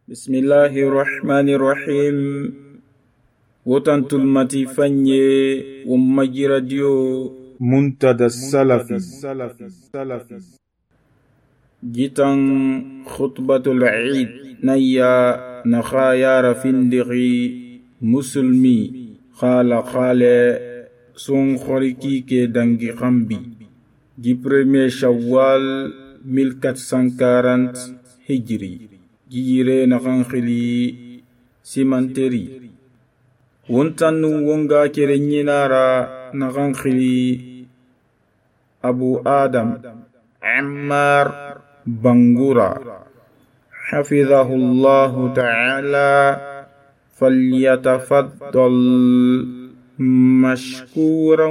بسم الله الرحمن الرحيم وتنتل متي فني ومجي راديو منتدى السلفي جيتان خطبة العيد نيا نخايا رفندغي مسلمي خال سون خوريكي كي دانجي خمبي جي بريمي شوال 1440 هجري جيري نخانخلي سيمانتري ونتنو ونغا كيري نارا نخانخلي أبو آدم عمار بنغورا حفظه الله تعالى فليتفضل مشكورا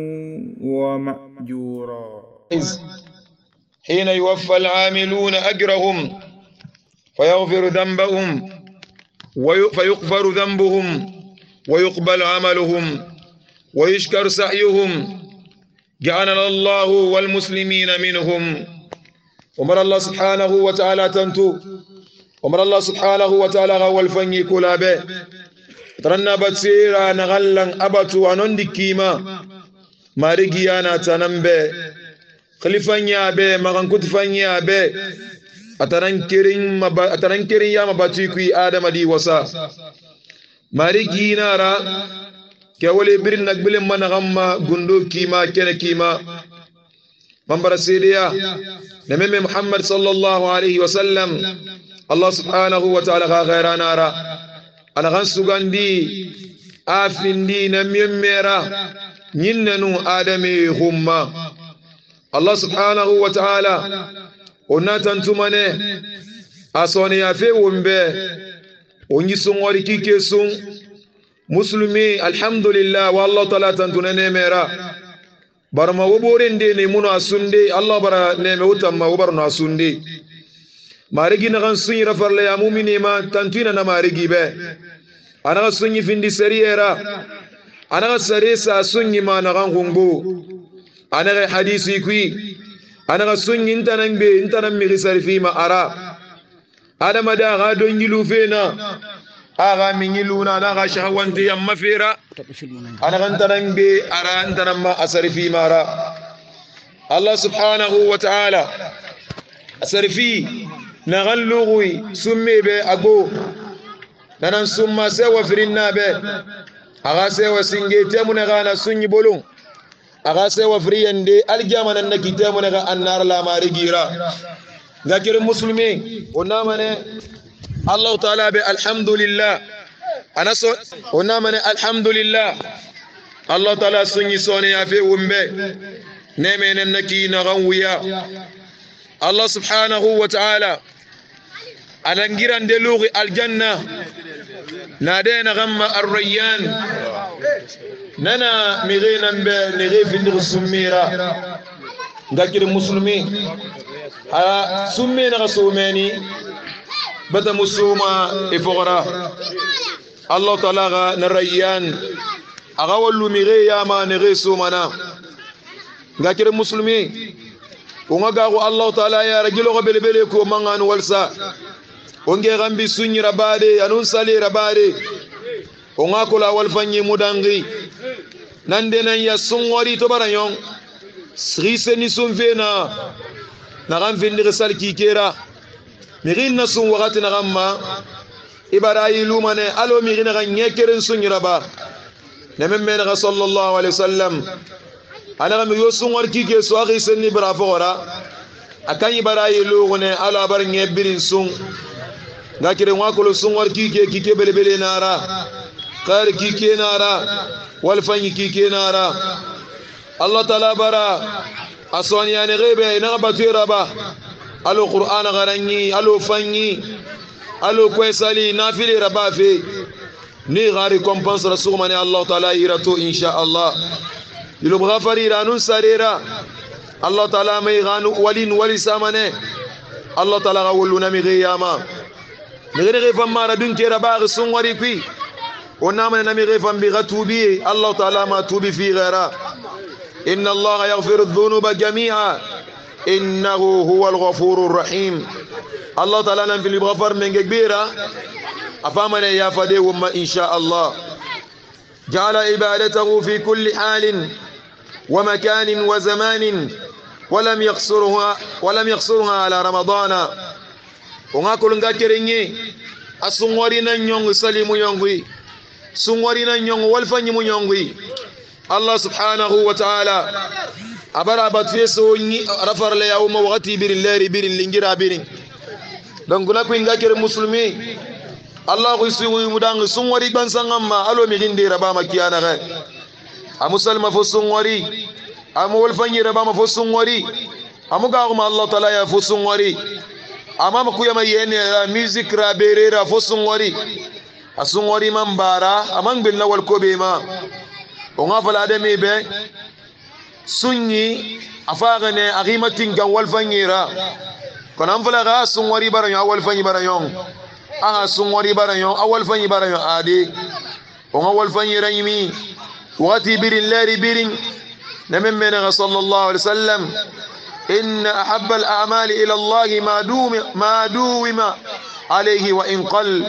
ومأجورا. حين يوفى العاملون أجرهم فيغفر ذنبهم فيغفر ذنبهم ويقبل عملهم ويشكر سعيهم جعلنا الله والمسلمين منهم. ومر الله سبحانه وتعالى تنتو ومر الله سبحانه وتعالى غول فني كلابه ترنا بتصير نغلن أبتو أنون دكيما مارجيانا تنمبه خليفانيا به مغان كتفانيا به atarankirin ya mabati ku adama di wasa mari ginara ke wale birin nagbilin mana gamma gundo kima kene kima mambara sidiya da memme muhammad sallallahu alaihi wasallam allah subhanahu wa ta'ala ga ghairana ra ana gan sugandi afindi na mimmera nyinnanu adami humma allah subhanahu wa ta'ala onatan tumane asone ya fe wombe onyi sungori kike sun muslimi alhamdulillah wallahu ta'ala tantunane mera barma wobore ndene muno asunde allah bara neme utamma wobarno asunde marigi na kan sunyi rafarle ya mu'mini ma tantuna na marigi be ana sunyi findi seriera ana sarisa sunyi ma na kan gumbu ana hadisi kui ana sunyi intanan mi risarfi ma ara adama da ga don yilu fena aga min yiluna na ga shahwanti yamma fera ana intanan be ara intanan ma asarfi ma ara allah subhanahu wa ta'ala asarfi na galluwi summe be ago nanan summa sewa firinna be aga sewa singete mun ga na sunyi bolon aga sewa friyande aljamana na kitabu na annar la marigira gakir muslimi onamane allah taala be alhamdulillah anaso onamane alhamdulillah allah taala sunyi sone ya fe wumbe nemene naki na ganwiya allah subhanahu wa ta'ala anangiran de lughi aljanna nadena gamma arrayyan nana migina mbe nigi findir sumira ngakir muslimi ha summina gasumeni bata musuma ifora allah taala narayyan aga wallu migi yama nigi sumana ngakir muslimi unga gago allah taala ya rajilo go belebele ko mangan walsa onge gambi sunyi rabade anun sali rabade onga kula wal fanyi mudangi nande nan ya sungori to baranyon srise ni sunfena na gamfindi resal kikera mirin na sun wakati na gamma ibarayi lumane alo mirin na nyekerin sunyi raba na memme na sallallahu alaihi wasallam ana gambi yo sungor kike so akhi senni brafora akan ibarayi lugune alo abar nyebirin sun ngakire ngakolo sungor kike belebele nara qar kike nara wal fanyi kike nara allah taala bara asoni yani gebe ina batira ba alo qur'ana garanyi alo fanyi alo kwesali nafili raba fe ni gari compense rasulmani allah taala iratu insha allah ilo ghafari ranun sarira allah taala mai ganu walin wali samane allah taala gawuluna mi qiyama نغير فما ردون كيرا باغ سنوري كي ونامنا نمي فم بغتوبي الله تعالى ما توبي في غيره إن الله يغفر الذنوب جميعا إنه هو الغفور الرحيم الله تعالى نم في الغفر من كبيرة أفهمنا يا فدي وما إن شاء الله جعل عبادته في كل حال ومكان وزمان ولم يقصرها على رمضان ونقول نكرني أسمورنا نيون سليم يونغي سمورنا نيون والفني يونغي الله سبحانه وتعالى أبرا بتفسو رفر لي يوم وقتي بير الليل بير اللينجرا بير donc na kuin ga kere muslimi allah ko suwi mudang sungwari ban sangama alo mi ginde raba makiyana ga a musulma fo sungwari amu wal fanyi raba ma fo sungwari amu ga ma allah taala ya fo sungwari ama ku yama yene music ra berera fo sungwari asungwari man bara amang bil nawal ko be ma o nga fala de mi be sunni afagane agimatin gan wal fanyira kon am fala ga sungwari barayon awal fanyi barayon aha sungwari barayon awal fanyi barayon ade o awal fanyi raymi wati birin lari birin namen mena sallallahu alaihi wasallam ان احب الاعمال الى الله ما دوم عليه وان قل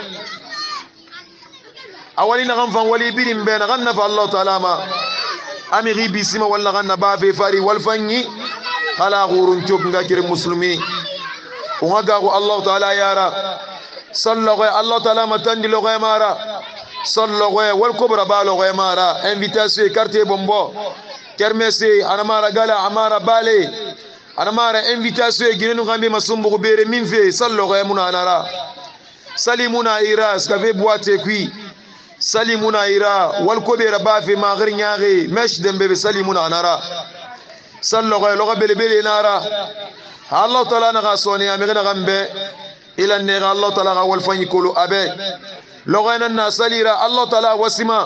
اولين غنفان ولي birin بين غنف الله تعالى ما امي غيبي سما ولا غن با في فري والفني على غورن جوك غاكير مسلمي ونغاغو الله تعالى يارا صلوا الله تعالى متندي لو غيمارا صلوا والكبرى بالو غيمارا انفيتاسيون كارتي بومبو كرمسي انا مارا غالا امارا بالي انا مارا انفيتاسيون غينو غامبي مسومبو بيري مين في صلوا غيمنا نارا سليمونا ايراس كافي بواتي كوي سليمونا ايرا والكبرى بافي ما غير نياغي مش دمبي سليمونا نارا صلوا لو غبلبلي نارا الله تعالى نغاسوني امغنا غمبه الى النغ الله تعالى اول فني كلو ابي لغنا الناس ليرا الله تعالى وسما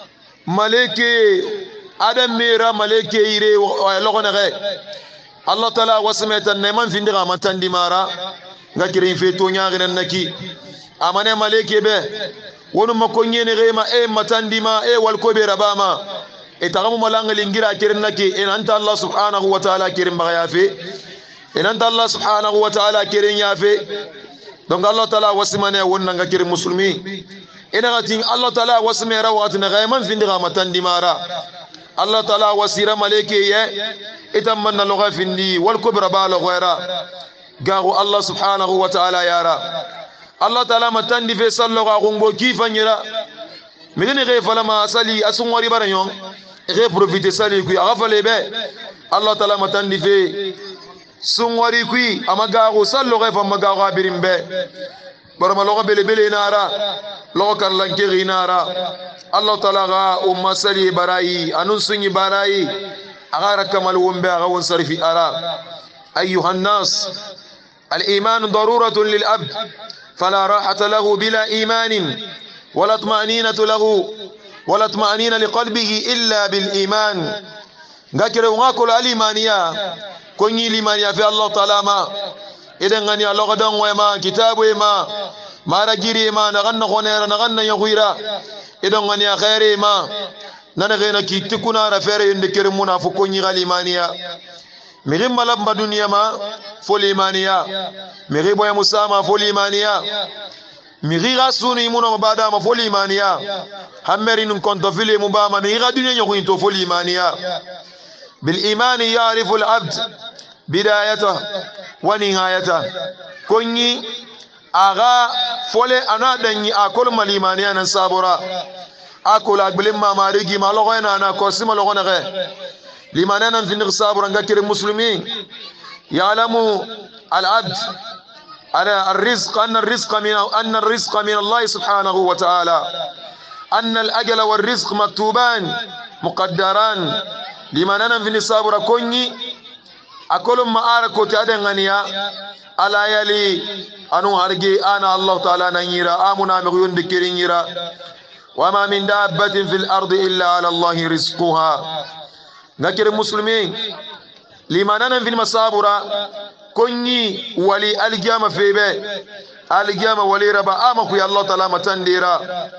ملائكه ادم ميرا ملائكه يري لغنا غي الله تعالى وسما تنمان في ندغا متاندي مارا غكرين في تونيا نكي امانه ملائكه به wonu makonye ne rema matandi ma walkobe rabama itagamu malanga lingira kirin naki in anta allah subhanahu wa ta'ala kirin bagayafe in anta allah subhanahu wa ta'ala kirin yafe donc allah ta'ala wasimane wonna nga kirin muslimi ina gatin allah ta'ala wasime rawatina gayman findira matandi mara allah ta'ala wasira maleke ye itammanna loga findi walkobe rabalo ghaira garu allah subhanahu wa ta'ala yara الله تعالى متندي في صلوا غونغو كيف نيرا ميغني غي فلما صلي اسونوري باريون غي بروفيتي صلي كوي اغفلي به الله تعالى متندي في سونوري كوي اما غاغو صلوا غي فما غاغو بيرين به برما لوغا بيلي نارا لوغا كان لانكي نارا الله تعالى غا ام صلي براي انون سني براي اغار كمال ومبا غون صرفي ارا ايها الناس الايمان ضروره للابد فلا راحة له بلا إيمان ولا اطمأنينة له ولا اطمأنينة لقلبه إلا بالإيمان غاكر ونقول الإيمانية كوني الإيمانية في الله تعالى ما إذن غني الله غدن وما كتاب ما رجري ما نغنى خنير نغنى يغيرا إذن غني خير ما ننغينا كي تكونا رفير يندكر منافقوني الإيمانية مغيب ملاب بدنيا ما فول إيمانية مغيب ويا مسامة فول إيمانية مغيب غاسوني مونا مبادا ما فول إيمانية همرين كنت فيلي مباما مغيب دنيا يغوين تو فول إيمانية بالإيمان يعرف العبد بدايته ونهايته كوني أغا فولي أنا دني أكل مالإيمانية نصابورا أكل أقبل ما ماريجي ما لغوين أنا كوسي ما لغوين غير لماذا في نغصاب رنغاكر المسلمين يعلم العبد على الرزق أن الرزق من الله سبحانه وتعالى أن الأجل والرزق مكتوبان مقدران لماذا في نغصاب ركوني أكل ما أركو تأدن غنيا على يلي أنو هرجي أنا الله تعالى نيرا آمنا مغيون بكرين يرا وما من دابة في الأرض إلا على الله رزقها غير المسلمين لماذا في المصابرة كوني ولي الجامة في بي الجامة ولي ربا آمكو يا الله تعالى متنديرا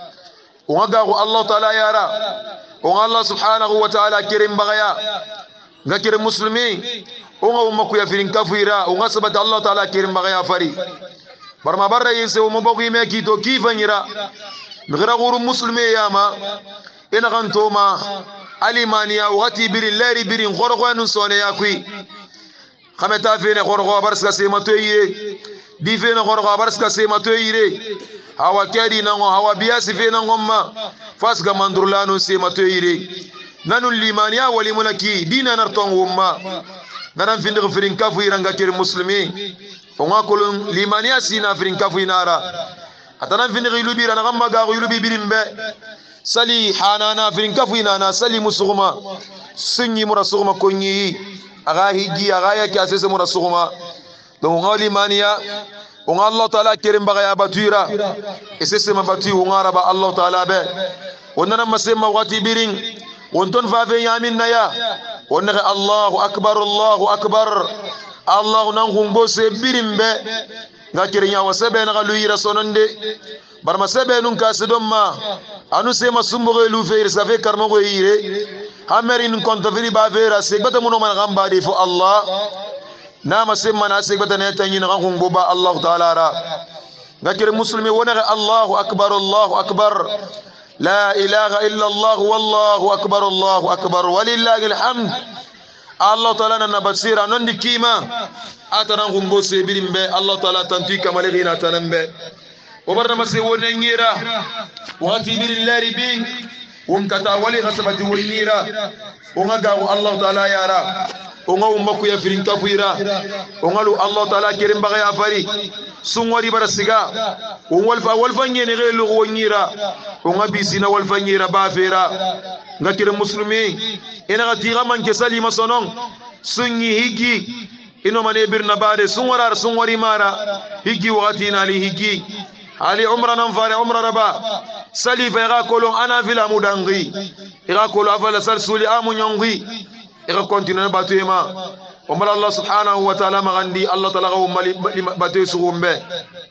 وغاقو الله تعالى يارا والله سبحانه وتعالى كريم بغيا غير المسلمين onga umma ku ya firin kafuira onga sabata Allah ta'ala kirim bagaya fari barma barra yinse umma bogu me kito kifanyira migra guru muslime yama ina gantoma alimaniya wati birin lari birin gorgwanu sone yakui khameta fene gorgwa barska sema toyire di fene gorgwa barska sema toyire hawa kadi nango hawa biasi fene ngomma fasga mandurlanu sema toyire nanu limaniya wali munaki dina narton wumma nanan finde firin kafu iranga kir muslimi onga kolon limaniya sina firin kafu inara atanan finde gilubi rana gamma ga gilubi birimbe sali hanana firin kafu inana sali musuguma sunyi murasuguma konyi aga hiji aga ya kasese murasuguma don onga limaniya onga Allah taala kirim bagaya batuira esese mabatu onga raba Allah taala be onana masema wati birin wonton fafe yamin naya wonne Allahu akbar Allah nan humbo se birimbe ngakirinya wasebe na luira sononde barma sebe nun kasidoma anu se masumbo lu feir sa fe karmo go yire hamerin konto firi ba vera se bata muno man gamba de fo Allah na masemma na se bata ne tanyi na humbo ba Allah taala ra ngakir muslimi wonne Allahu akbar لا إله إلا الله والله أكبر ولله الحمد الله تعالى نبصير نندي كيما أترانهم بوسي بيرمبي الله تعالى تنتي كما لغينا تنمبي وبرنا مسي ونيرا وغتي بير الله ربين ومكتا ولي غسبتي ونيرا وغاو الله تعالى يارا وغاو مكو يفرين كفيرا وغالو الله تعالى كريم بغي أفاري sungwari barasiga walfa nyene gelo wonyira onga bisina walfa nyira bafera ngakire muslimi ina gatiga manke salima sonon sunyi higi ino mane birna bade sungwari mara higi wakati na ali higi ali umra nan fare umra raba salifa ga kolon ana fila mudangi ga kolo afala salsuli amunyongi ga continue batema ومال الله سبحانه وتعالى مغندي الله تعالى باتيسهم به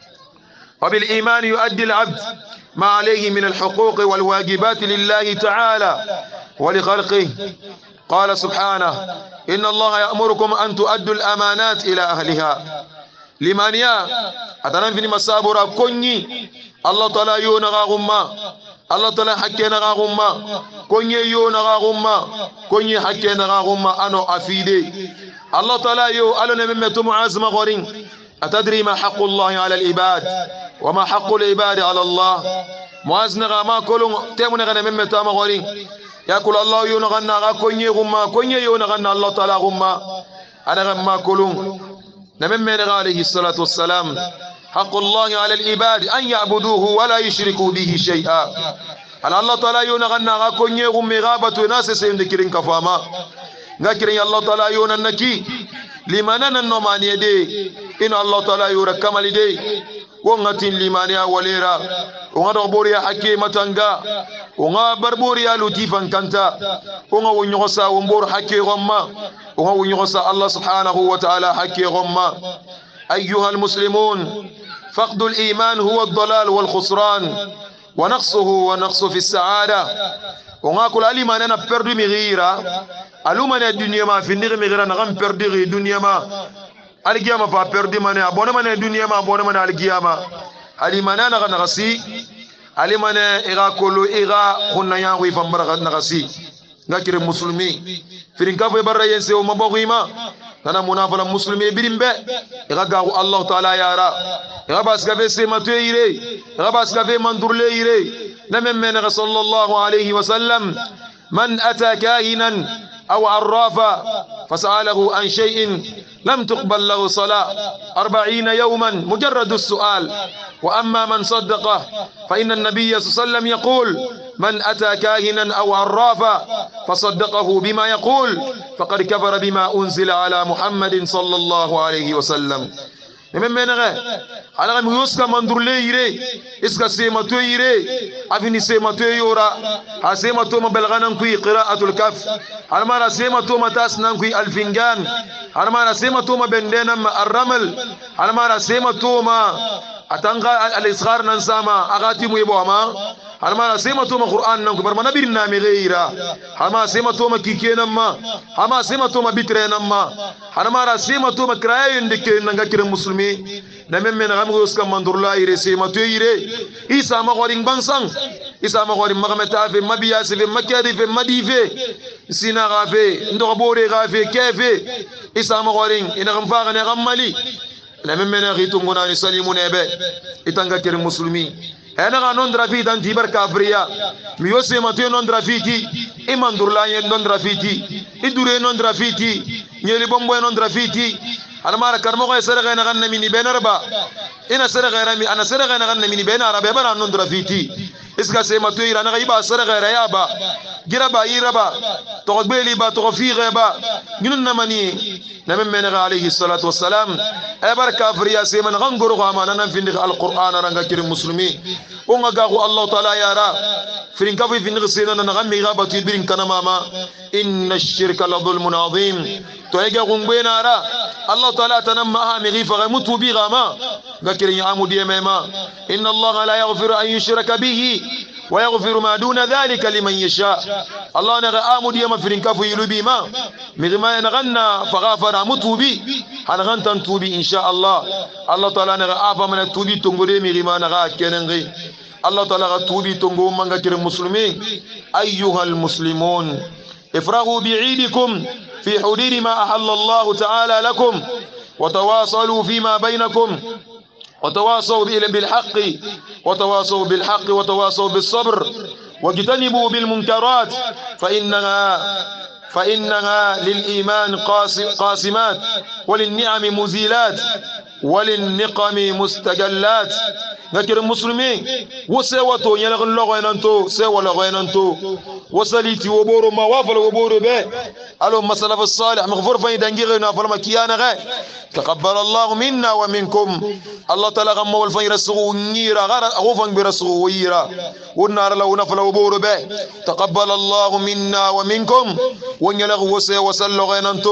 وبالإيمان يؤدي العبد ما عليه من الحقوق والواجبات لله تعالى ولخلقه قال سبحانه إن الله يأمركم أن تؤدوا الأمانات إلى أهلها لمانيا أتنفني مسابرا كوني الله تعالى يونغا غما الله تعالى حكينا غما كوني يونغا غما كوني حكينا غما أنو أفيدي الله تعالى يو ألنا ممتو معازم غورين أتدري ما حق الله على العباد وما حق العباد على الله معازنا غما كلهم تيمنا غنا ممتو غورين يقول الله يونغنا غكوني غما كوني يونغنا الله تعالى غما أنا غما كلهم نممنا عليه الصلاة والسلام حق الله على العباد أن يعبدوه ولا يشركوا به شيئا على الله تعالى يونغنا غكوني غمي غابة ناس سيندكرين كفاما ngakirin Allah taala yona naki limanana no mani de in Allah taala yura kamali de wongatin limania walera wonga boriya hakke matanga wonga barboriya lutifan kanta wonga wonyosa wombor hakke gomma wonga wonyosa Allah subhanahu wa ta'ala hakke gomma أيها المسلمون فقد الإيمان هو الضلال والخسران ونقص في السعادة ونقول علي ما أنا بردو مغيرة ألومنا الدنيا ما في النغم مغيرة نغم بردو الدنيا ما القيامة فبردو منا أبونا من الدنيا ما أبونا من القيامة علي ما أنا نغسي علي ما أنا إغا كلو إغا خنا يانغوي فمبرغ نغسي نكر المسلمين في نكافة برا ينسي ومبغيما نانا منافلا مسلمي بريمبه إغا الله تعالى يارا إغا باسكافي سيماتو يري إغا باسكافي مندورلي يري نمن صلى الله عليه وسلم من أتى كاهنا أو عرافا فسأله عن شيء لم تقبل له صلاة 40 يوما مجرد السؤال وأما من صدقه فإن النبي صلى الله عليه وسلم يقول من أتى كاهنا أو عرافا فصدقه بما يقول فقد كفر بما أنزل على محمد صلى الله عليه وسلم من منغه على غم يوسكا مندور ليري اسكا سيماتو يري افني سيماتو يورا اسيماتو مبلغان كوي قراءة الكف على ما سيماتو متاس نانكوي الفنجان على ما سيماتو مبندنا الرمل على ما سيماتو ما أتنقى الإصغار ننساما أغاتي ميبوما harma sema to ma qur'an nan ko bar mana birna mi ghaira harma sema to ma kikenan ma harma sema to ma bitrenan ma harma sema to ma krayen de ke nan ga kiran muslimi na men men gam gos kam mandurla ire sema to ire isa ma goring bansang isa ma goring magameta fe mabiya se fe makadi fe madife sina gafe ndo bore gafe kefe isa ma goring ina gam fa ne gam mali na men men ghitu ngona ni salimune be itanga kiran muslimi ana ga non drafi dan tibar kafriya mi yose mate non drafiti imandurla yen non drafiti idure non drafiti nyeli bombo non drafiti ana mara karmo ga sere ga na ganna mini benarba ina sere ga rami ana sere ga na ganna mini benara be bara non drafiti iska se mate ira na ga iba sere ga ya ba giraba iraba to gbeli ba to fiire ba ñun na mani nabi men alayhi salatu wassalam e barka afriya se man gangoro ko amana nan fi alquran ranga kiri muslimi o nga ga ko allah taala yara firin ka fi ngi sena na ngammi ga batu birin kana mama inna ash-shirka la dhulmun azim to e ga gumbena ra allah taala tanamma ha mi gifa mutu bi gama ga kiri amudi mema inna allah la yaghfiru an yushraka bihi ويغفر ما دون ذلك لمن يشاء الله نغا آمد يما فرين كفو يلوبي ما مغما نغنى فغافر متوبي هنغن تنتوبي إن شاء الله الله تعالى نغا آفا من التوبي تنغري مغما نغا كننغي الله تعالى نغا توبي تنغو منغا كر المسلمين أيها المسلمون افرغوا بعيدكم في حدود ما أحل الله تعالى لكم وتواصلوا فيما بينكم وتواصوا بالحق وتواصوا بالصبر واجتنبوا بالمنكرات فإنها للإيمان قاسمات وللنعم مزيلات وللنقم مستجلات نكر المسلمين وسواتو يلغن لغينانتو سوى لغينانتو وسليتي وبورو ما وافل وبورو به ألو مسلف الصالح مغفور فين دنجيغنا فلما كيانا غي تقبل الله منا ومنكم الله تعالى غم والفين رسغو نيرا غير أغوفن برسغو ويرا والنار لو نفل وبورو به تقبل الله منا ومنكم ونيلغ وسوى وسلو غينانتو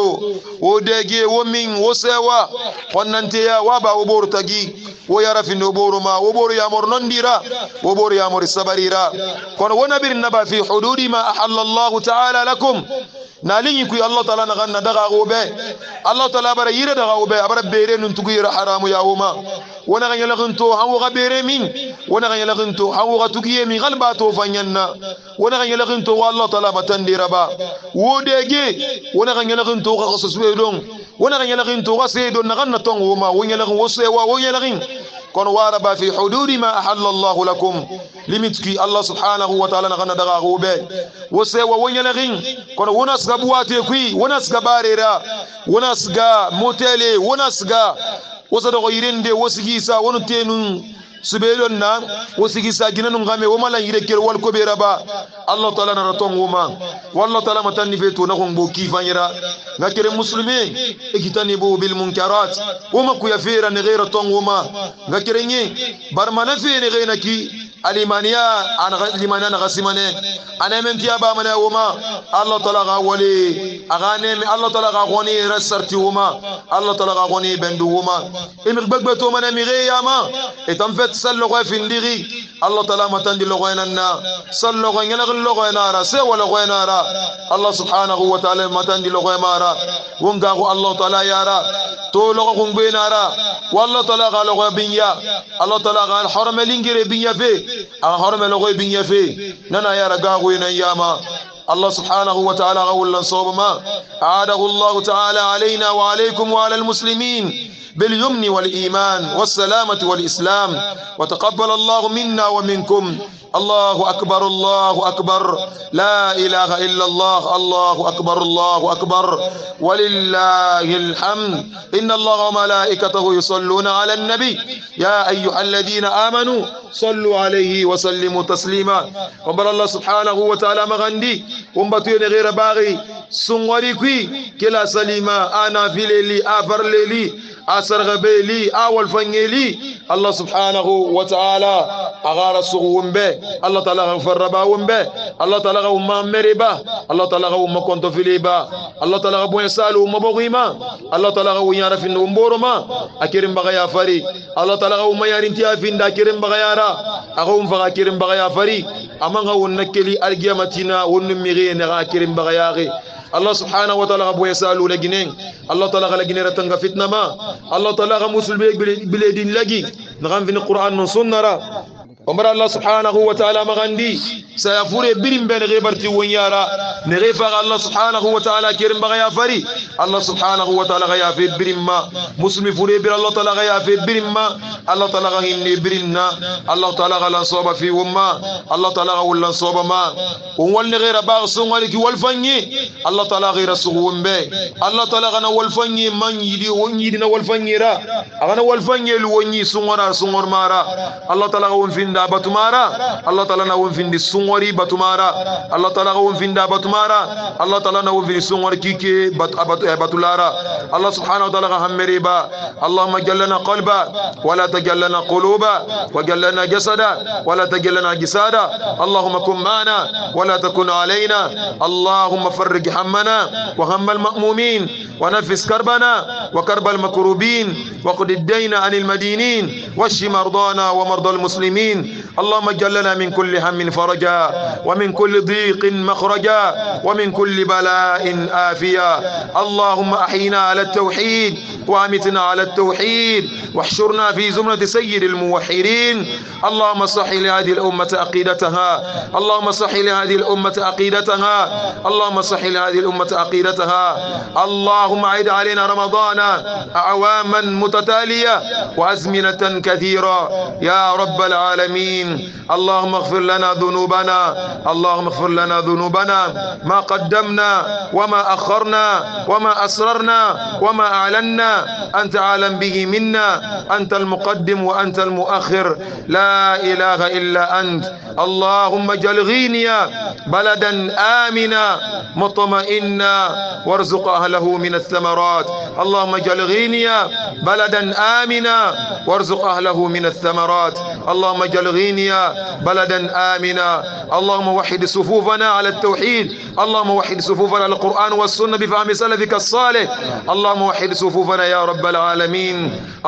وداجي ومن وسوى وننتيا وابا وبورو تجي ويرى في النبور ما وبور يامر ننديرا وبور يامر السبريرا كون ونبر النبا في حدود ما أحل الله تعالى لكم نالين كي الله تعالى نغنى دغا غوبه الله تعالى بر يرى دغا غوبه ابر بيرين نتغير حرام يا وما ونغن يلغنتو هو غبير من ونغن يلغنتو هو غتغي من غلباتو فنينا ونغن يلغنتو والله تعالى متندير با ودغي ونغن يلغنتو خصوصيدون ونغن يلغنتو غسيدون نغنى تون وما ونيلغن وسوا ونيلغن كون واربا في حدود ما أحل الله لكم لمتكي الله سبحانه وتعالى نغنى دغا غوبه وسوا ونيلغن كون وناس غبواتي كوي وناس غباريرا وناس غا موتيلي وناس غا وصدق يرند وسجيسا ونتينون سبيلنا وسجيسا جنن غامي وما لا يركل والكبير با الله تعالى نرتون وما والله تعالى متنفيتو نكون بو كيفانيرا غير المسلمين اجتنبوا بالمنكرات وما كو يفير غير تون وما غير ني برمنا في غيرنكي الإيمانية أنا الإيمانية أنا غسمانة أنا من تيابا من وما الله تعالى غولي أغاني الله تعالى غوني رسرتي وما الله تعالى غوني بندو وما إمقبقبتو من مغيا ما إتنفت سلغوا في نديغي الله تعالى ما تندي لغويننا سلغوا ينغل لغوينارا سوى لغوينارا الله سبحانه وتعالى ما تندي لغوينارا ونغاغو الله تعالى يارا تو لغو بينارا والله تعالى غالغوا بنيا الله تعالى غال حرم لينغري بنيا في أهرم لغوي بن يفي ننا يا رجاوين أياما الله سبحانه وتعالى غولا صوب ما أعاده الله تعالى علينا وعليكم وعلى المسلمين باليمن والإيمان والسلامة والإسلام وتقبل الله منا ومنكم الله أكبر الله أكبر لا إله إلا الله الله أكبر الله أكبر ولله الحمد إن الله وملائكته يصلون على النبي يا أيها الذين آمنوا صلوا عليه وسلموا تسليما وبر الله سبحانه وتعالى مغندي ومبتين غير باغي سنوريكي كلا سليما أنا في ليلي آفر ليلي أسرغ بيلي أول فنيلي الله سبحانه وتعالى أغار السغوم به الله تعالى غفر باوم به الله تعالى غوما مربا الله تعالى غوما كنت فيليبا الله تعالى غبو يسالو مبغيما الله تعالى غو يعرف النمبورما أكرم بغيا فري الله تعالى غوما يرنتيا فين دا كرم بغيارا أغوم فغا كرم بغيا فري أما غو نكلي القيامتنا ونمغين غا كرم بغياغي الله سبحانه وتعالى غبو يسالو لجنين الله تعالى غلجنين رتنغ فتنة ما الله تعالى غمسل بلادين لجي نغم في القرآن نصنرا ومر الله سبحانه وتعالى مغندي سيفور بريم بين غيبرتي ونيارا نغيفا الله سبحانه وتعالى كريم بغيا فري الله سبحانه وتعالى غيا في بريم ما مسلم فوري بير الله تعالى غيا في بريم ما الله تعالى غيني بريمنا الله تعالى غلا صوب في وما الله تعالى غولا صوب ما وول غير باغ سونغالك والفني الله تعالى غير سوغوم بي الله تعالى غنا والفني من يدي ونيدنا والفني را غنا والفني لوني سونغرا سونغور مارا الله تعالى غون في batumara Allah taala na wonfindi sungori batumara Allah taala na wonfinda batumara Allah taala na wonfindi sungori kike batulara Allah subhanahu wa taala hammeriba Allahumma jallana qalba wala tajallana quluba wa jallana jasada wala tajallana jisada Allahumma kun ma'ana wala takun alayna Allahumma farrij hammana wa hammal ma'mumin wa nafis karbana wa karbal makrubin wa qad ad-dayna 'anil madinin washfi mardana wa mardal muslimin اللهم اجعل لنا من كل هم فرجا ومن كل ضيق مخرجا ومن كل بلاء آفيا اللهم أحينا على التوحيد وأمتنا على التوحيد واحشرنا في زمرة سيد الموحدين اللهم صح لهذه الأمة عقيدتها اللهم صح لهذه الأمة عقيدتها اللهم صح لهذه الأمة عقيدتها اللهم عيد علينا رمضان أعواما متتالية وأزمنة كثيرة يا رب العالمين اللهم اغفر لنا ذنوبنا اللهم اغفر لنا ذنوبنا ما قدمنا وما أخرنا وما أسررنا وما أعلنا أنت عالم به منا أنت المقدم وأنت المؤخر لا إله إلا أنت اللهم اجعل غينيا بلدا آمنا مطمئنا وارزق أهله من الثمرات اللهم اجعل غينيا بلدا آمنا وارزق أهله من الثمرات اللهم اجعل غينيا بلدا آمنا اللهم وحد صفوفنا على التوحيد اللهم وحد صفوفنا على القرآن والسنة بفهم سلفك الصالح اللهم وحد صفوفنا يا رب العالمين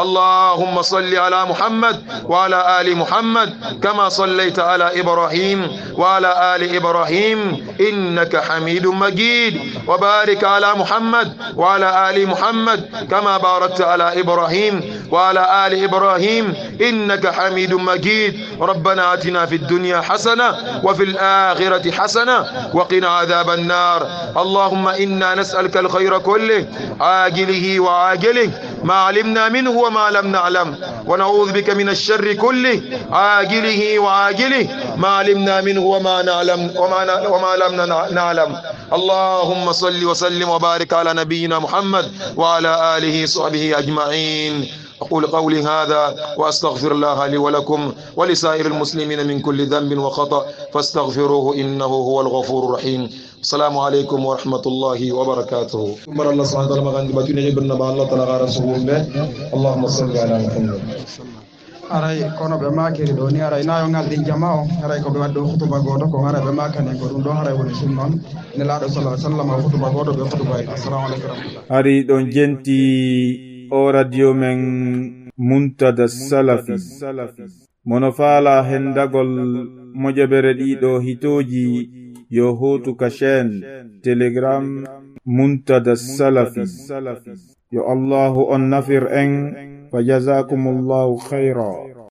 اللهم صل على محمد وعلى آل محمد كما صليت على إبراهيم وعلى آل إبراهيم إنك حميد مجيد وبارك على محمد وعلى آل محمد كما باركت على إبراهيم وعلى آل إبراهيم إنك حميد مجيد ربنا آتنا في الدنيا حسنة وفي الآخرة حسنة وقنا عذاب النار اللهم إنا نسألك الخير كله عاجله وعاجله ما علمنا منه وما لم نعلم ونعوذ بك من الشر كله عاجله وعاجله ما علمنا منه وما لم نعلم اللهم صل وسلم وبارك على نبينا محمد وعلى آله وصحبه أجمعين أقول قولي هذا وأستغفر الله لي ولكم ولسائر المسلمين من كل ذنب وخطأ فاستغفروه إنه هو الغفور الرحيم السلام عليكم ورحمة الله وبركاته مر الله سبحانه وتعالى مغان باتوني غيبنا با الله تعالى غار سبحانه اللهم صل على محمد aray kono be makiri do ni aray nayo ngaldi jamao aray ko be waddo khutuba godo ko aray be makane ko dum do aray woni sunnon ne laado sallallahu alaihi wasallam khutuba godo be khutuba assalamu alaikum ari don jenti o radio men muntada salafi mono fala hendagol mojabere dido hitoji yo hotu kashen telegram muntada salafi yo Allahu on nafir en fajazakumullahu khaira